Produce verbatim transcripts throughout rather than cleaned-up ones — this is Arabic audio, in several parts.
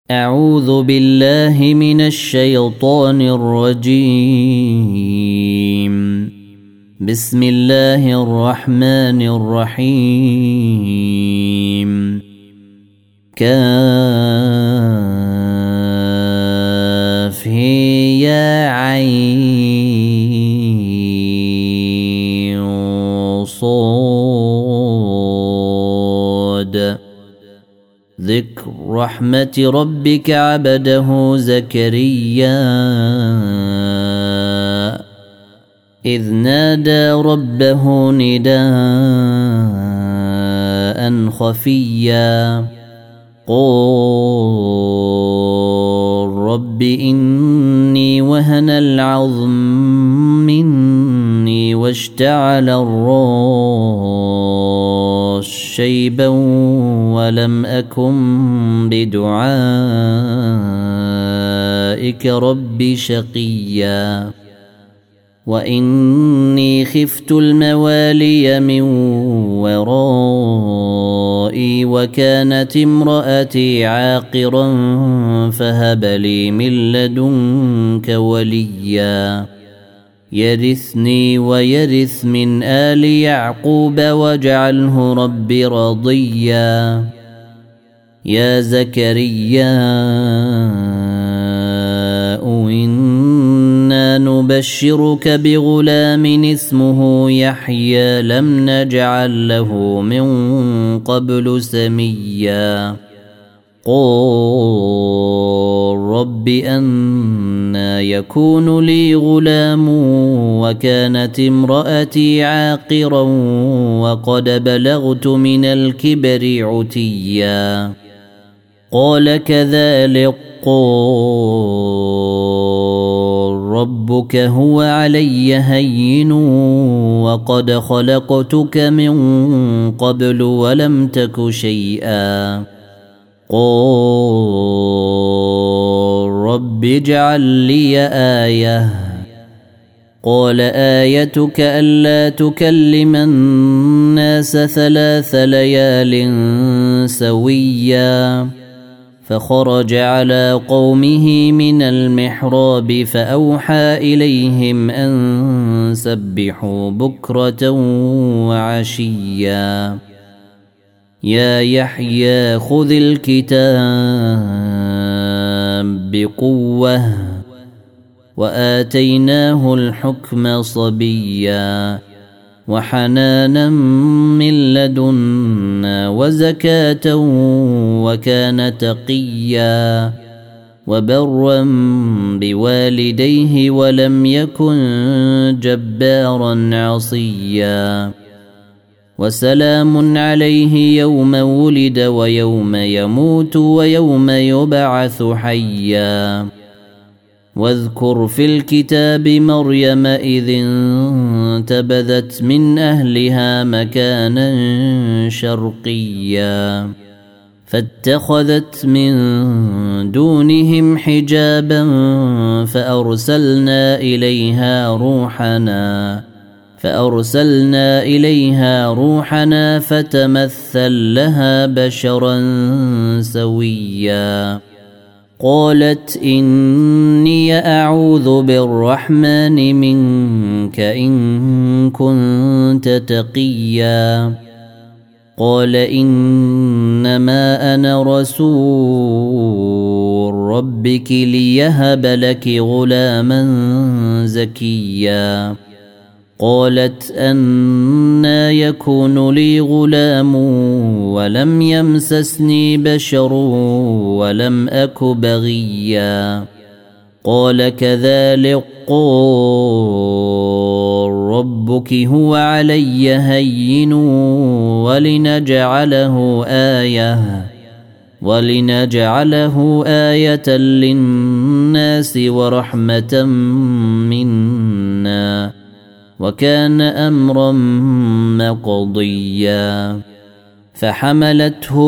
أعوذ بالله من الشيطان الرجيم. بسم الله الرحمن الرحيم. كاف يا عين صاد. ذكر رحمة ربك عبده زكريا إذ نادى ربه نداء خفيا قال رب إني وهن العظم مني واشتعل الراس شيبا ولم أكن بدعائك رب شقيا وإني خفت الموالي من ورائي وكانت امرأتي عاقرا فهب لي من لدنك وليا يرثني ويرث من آل يعقوب واجعله رب رضيا يا زكريا إنا نبشرك بغلام اسمه يحيى لم نجعل له من قبل سميا قال رب أنى يكون لي غلام وكانت امرأتي عاقرا وقد بلغت من الكبر عتيا قال كذلك قال ربك هو علي هين وقد خلقتك من قبل ولم تك شيئا قال رب اجعل لي آية قال آيتك ألا تكلم الناس ثلاث ليال سويا فخرج على قومه من المحراب فأوحى إليهم أن سبحوا بكرة وعشيا يا يحيى خذ الكتاب بقوة وآتيناه الحكم صبيا وحنانا من لدنا وزكاة وكان تقيا وبرا بوالديه ولم يكن جبارا عصيا وسلام عليه يوم ولد ويوم يموت ويوم يبعث حيا واذكر في الكتاب مريم إذ انتبذت من أهلها مكانا شرقيا فاتخذت من دونهم حجابا فأرسلنا إليها روحنا فأرسلنا إليها روحنا فتمثل لها بشرا سويا قالت إني أعوذ بالرحمن منك إن كنت تقيا قال إنما أنا رسول ربك ليهب لك غلاما زكيا قالت أنى يكون لي غلام ولم يمسسني بشر ولم أك بغيا قال كذلك قال ربك هو علي هين ولنجعله آية ولنجعله آية للناس ورحمة منا وكان أمرا مقضيا فحملته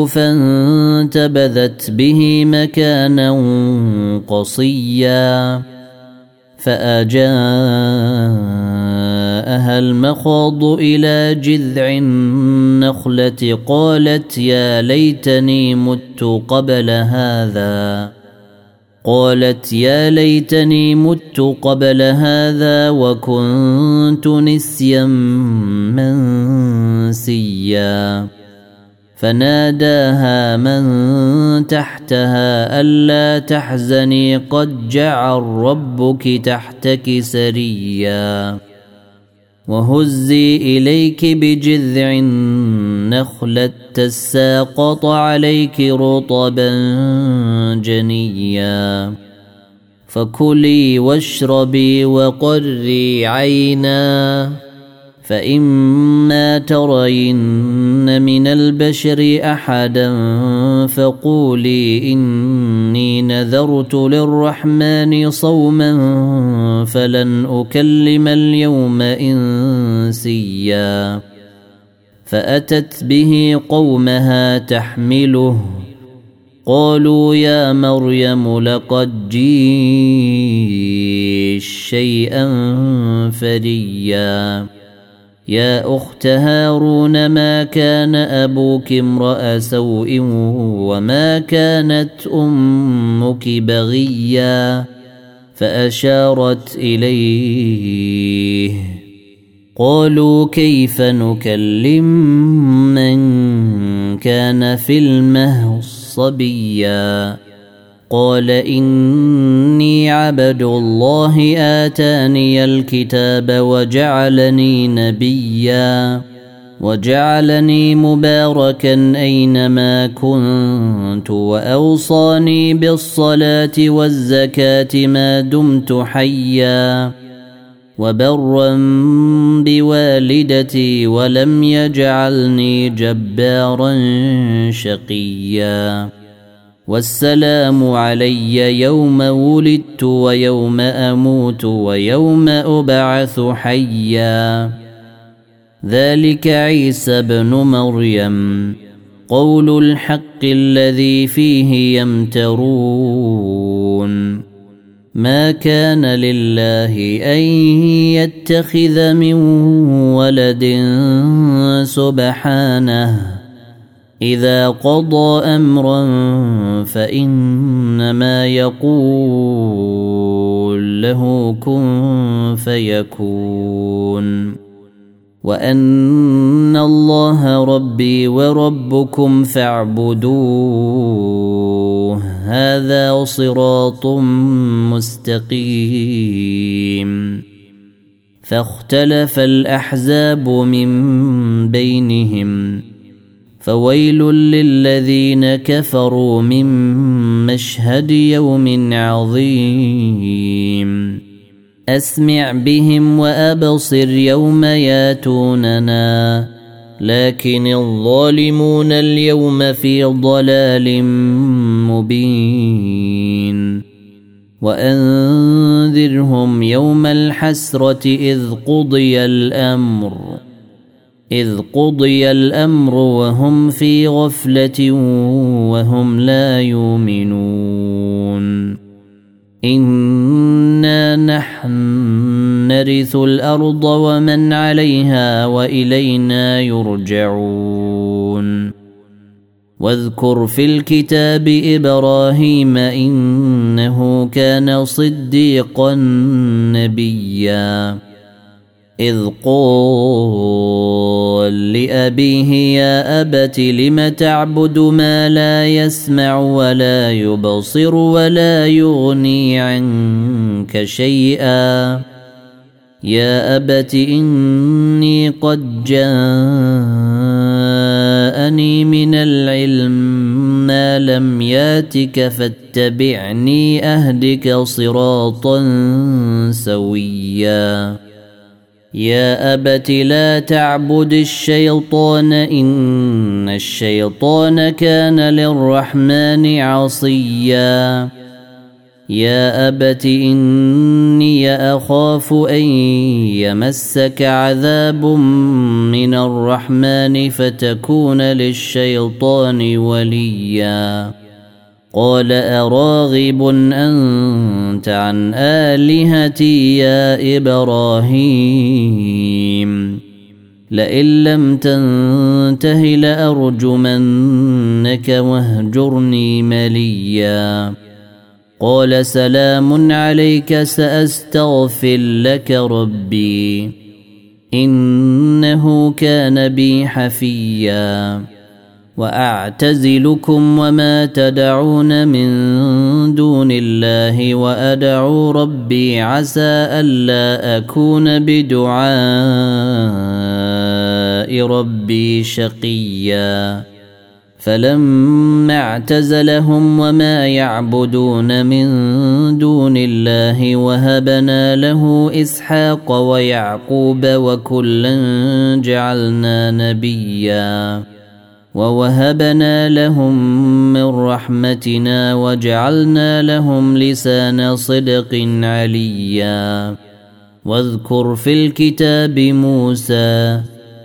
فانتبذت به مكانا قصيا فأجاءها المخاض إلى جذع النخلة قالت يا ليتني مت قبل هذا قالت يا ليتني مت قبل هذا وكنت نسيا منسيا فناداها من تحتها ألا تحزني قد جعل ربك تحتك سريا وهزي إليك بجذع النخلة تساقط عليك رطبا جنيا فكلي واشربي وقري عينا فإما ترين من البشر أحدا فقولي إني نذرت للرحمن صوما فلن أكلم اليوم إنسيا فأتت به قومها تحمله قالوا يا مريم لقد جئت شيئا فريا يا أخت هارون ما كان أبوك امرأ سوء وما كانت أمك بغيا فأشارت إليه قالوا كيف نكلم من كان في المهد صبيا قال إني عبد الله آتاني الكتاب وجعلني نبيا وجعلني مباركا أينما كنت وأوصاني بالصلاة والزكاة ما دمت حيا وبرا بوالدتي ولم يجعلني جبارا شقيا والسلام علي يوم ولدت ويوم أموت ويوم أبعث حيا ذلك عيسى ابن مريم قول الحق الذي فيه يمترون ما كان لله أن يتخذ من ولد سبحانه إذا قضى أمرا فإنما يقول له كن فيكون وأن الله ربي وربكم فاعبدوه هذا صراط مستقيم فاختلف الأحزاب من بينهم فويل للذين كفروا من مشهد يوم عظيم أسمع بهم وأبصر يوم ياتوننا لكن الظالمون اليوم في ضلال مبين وأنذرهم يوم الحسرة إذ قضي الأمر إذ قضي الأمر وهم في غفلة وهم لا يؤمنون إنا نحن نرث الأرض ومن عليها وإلينا يرجعون واذكر في الكتاب إبراهيم إنه كان صديقا نبيا إذ قال لأبيه يا أبت لم تعبد ما لا يسمع ولا يبصر ولا يغني عنك شيئا يا أبت إني قد جاءني من العلم ما لم ياتك فاتبعني أهدك صراطا سويا يا أبت لا تعبد الشيطان إن الشيطان كان للرحمن عصيا يا أبت إني أخاف أن يمسك عذاب من الرحمن فتكون للشيطان وليا قال أراغب أنت عن آلهتي يا إبراهيم لئن لم تنته لأرجمنك واهجرني مليا قال سلام عليك سأستغفر لك ربي إنه كان بي حفيا وأعتزلكم وما تدعون من دون الله وأدعو ربي عسى ألا أكون بدعاء ربي شقيا فلما اعتزلهم وما يعبدون من دون الله وهبنا له إسحاق ويعقوب وكلا جعلنا نبيا ووهبنا لهم من رحمتنا وجعلنا لهم لسان صدق عليا واذكر في الكتاب موسى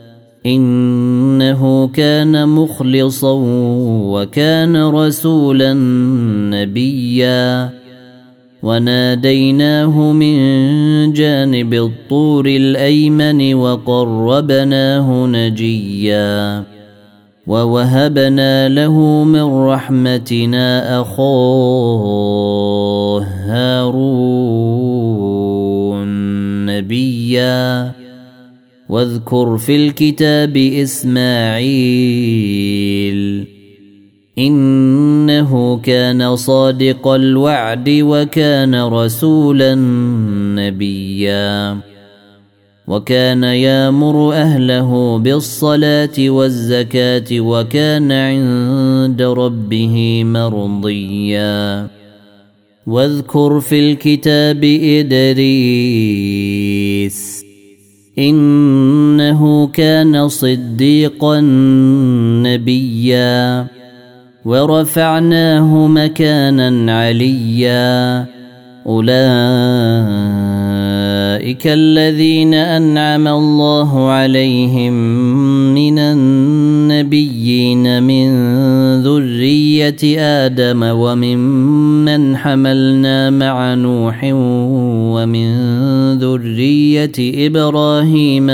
إنه كان مخلصا وكان رسولا نبيا وناديناه من جانب الطور الأيمن وقربناه نجيا ووهبنا له من رحمتنا أخاه هارون نبيا واذكر في الكتاب إسماعيل إنه كان صادق الوعد وكان رسولا نبيا وكان يامر أهله بالصلاة والزكاة وكان عند ربه مرضيا واذكر في الكتاب إدريس إنه كان صديقا نبيا ورفعناه مكانا عليا أولئك الذين أنعم الله عليهم من النبيين من ذرية آدم وممن حملنا مع نوح ومن ذرية إبراهيم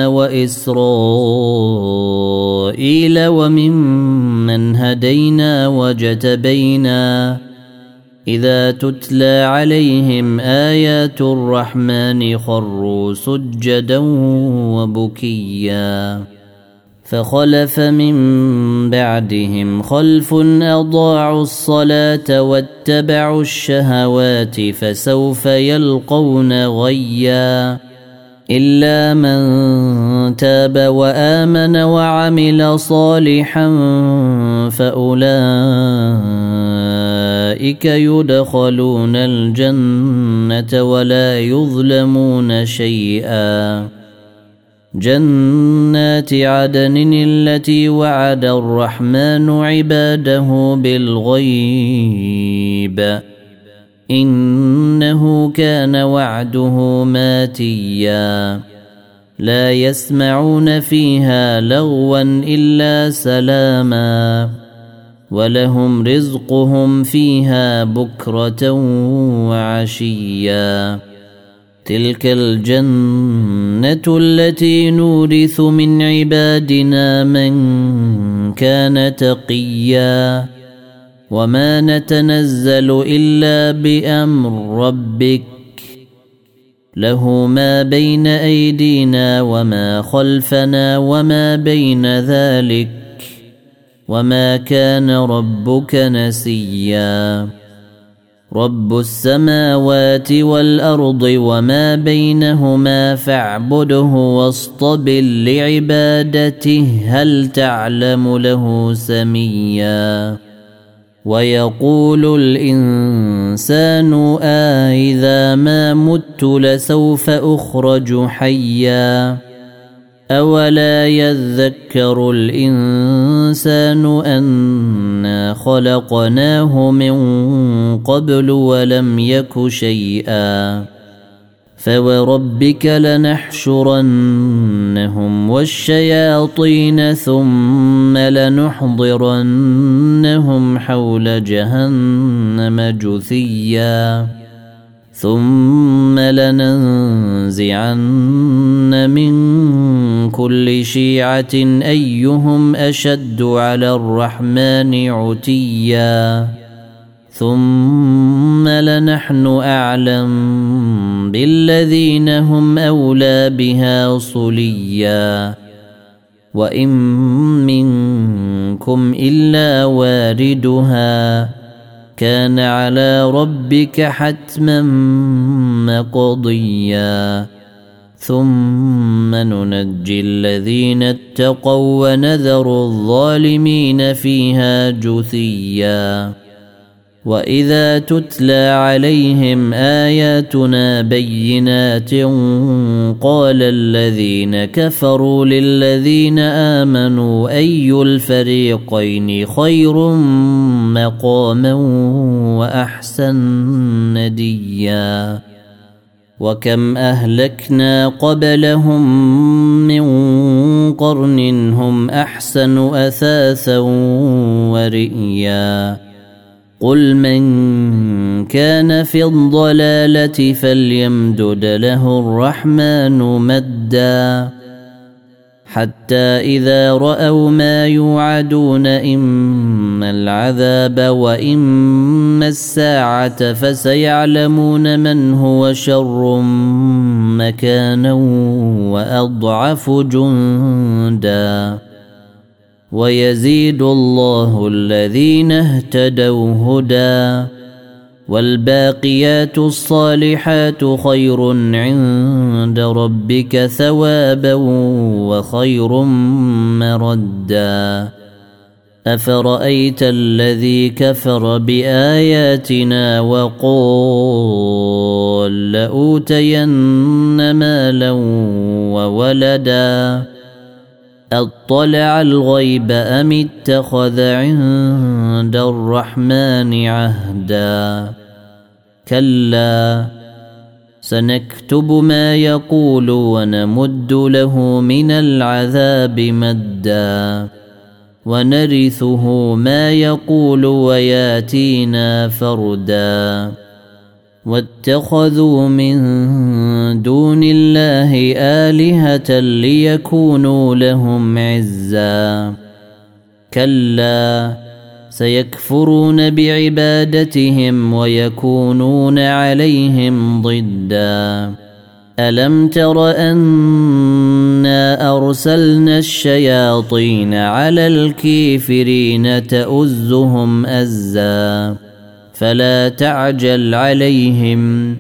وإسرائيل وممن هدينا واجتبينا إذا تتلى عليهم آيات الرحمن خروا سجدا وبكيا فخلف من بعدهم خلف أضاعوا الصلاة واتبعوا الشهوات فسوف يلقون غيا إلا من تاب وآمن وعمل صالحا فأولئك يدخلون الجنة ولا يظلمون شيئا جنات عدن التي وعد الرحمن عباده بالغيب إنه كان وعده ماتيا لا يسمعون فيها لغوا إلا سلاما ولهم رزقهم فيها بكرة وعشيا تلك الجنة التي نورث من عبادنا من كان تقيا وما نتنزل إلا بأمر ربك له ما بين أيدينا وما خلفنا وما بين ذلك وما كان ربك نسيا رب السماوات والأرض وما بينهما فاعبده واصطبر لعبادته هل تعلم له سميا ويقول الإنسان آئذا ما مت لسوف أخرج حيا أولا يذكر الإنسان أنا خلقناه من قبل ولم يك شيئا فوربك لنحشرنهم والشياطين ثم لنحضرنهم حول جهنم جثيا ثم لننزعن من كل شيعة أيهم أشد على الرحمن عتيا ثم لنحن أعلم بالذين هم أولى بها صليا وإن منكم إلا واردها كان على ربك حتما مقضيا ثم ننجي الذين اتقوا ونذر الظالمين فيها جثيا وإذا تتلى عليهم آياتنا بينات قال الذين كفروا للذين آمنوا أي الفريقين خير مقاما وأحسن نديا وكم أهلكنا قبلهم من قرن هم أحسن أثاثا ورئيا قل من كان في الضلالة فليمدد له الرحمن مدا حتى إذا رأوا ما يوعدون إما العذاب وإما الساعة فسيعلمون من هو شر مكانا وأضعف جندا ويزيد الله الذين اهتدوا هدى والباقيات الصالحات خير عند ربك ثوابا وخير مردا أفرأيت الذي كفر بآياتنا وقال لأوتين مالا وولدا أطلع الغيب أم اتخذ عند الرحمن عهدا كلا سنكتب ما يقول ونمد له من العذاب مدا ونرثه ما يقول وياتينا فردا واتخذوا من دون الله آلهة ليكونوا لهم عزا كلا سيكفرون بعبادتهم ويكونون عليهم ضدا ألم تر أنا أرسلنا الشياطين على الكافرين تؤزهم أزا فلا تعجل عليهم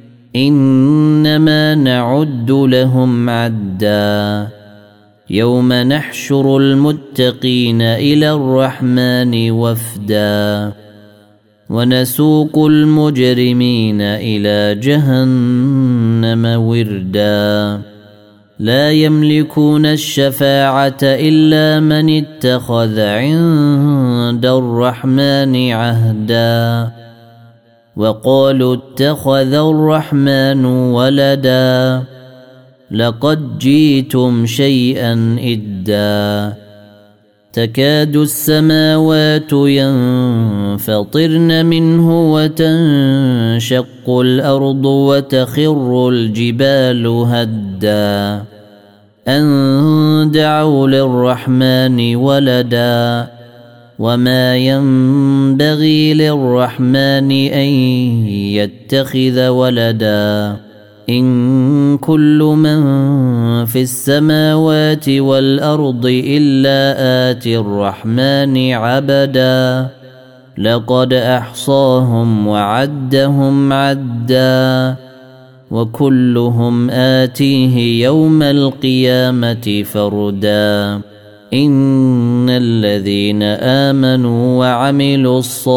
إنما نعد لهم عدا يوم نحشر المتقين إلى الرحمن وفدا ونسوق المجرمين إلى جهنم وردا لا يملكون الشفاعة إلا من اتخذ عند الرحمن عهدا وقالوا اتخذ الرحمن ولدا لقد جئتم شيئا إدا تكاد السماوات ينفطرن منه وتنشق الأرض وتخر الجبال هدا أن دعوا للرحمن ولدا وما ينبغي للرحمن أن يتخذ ولدا إن كل من في السماوات والأرض إلا آتي الرحمن عبدا لقد أحصاهم وعدهم عدا وكلهم آتيه يوم القيامة فردا إن الذين آمنوا وعملوا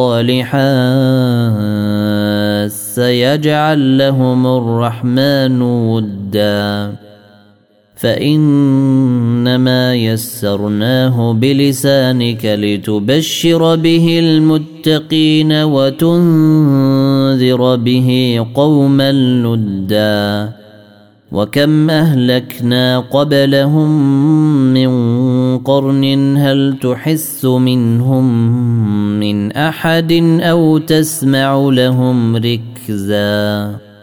الصالحات سيجعل لهم الرحمن ودا فإنما يسرناه بلسانك لتبشر به المتقين وتنذر به قوما لدا وكم أهلكنا قبلهم من قرن هل تحس منهم من أحد أو تسمع لهم ركزا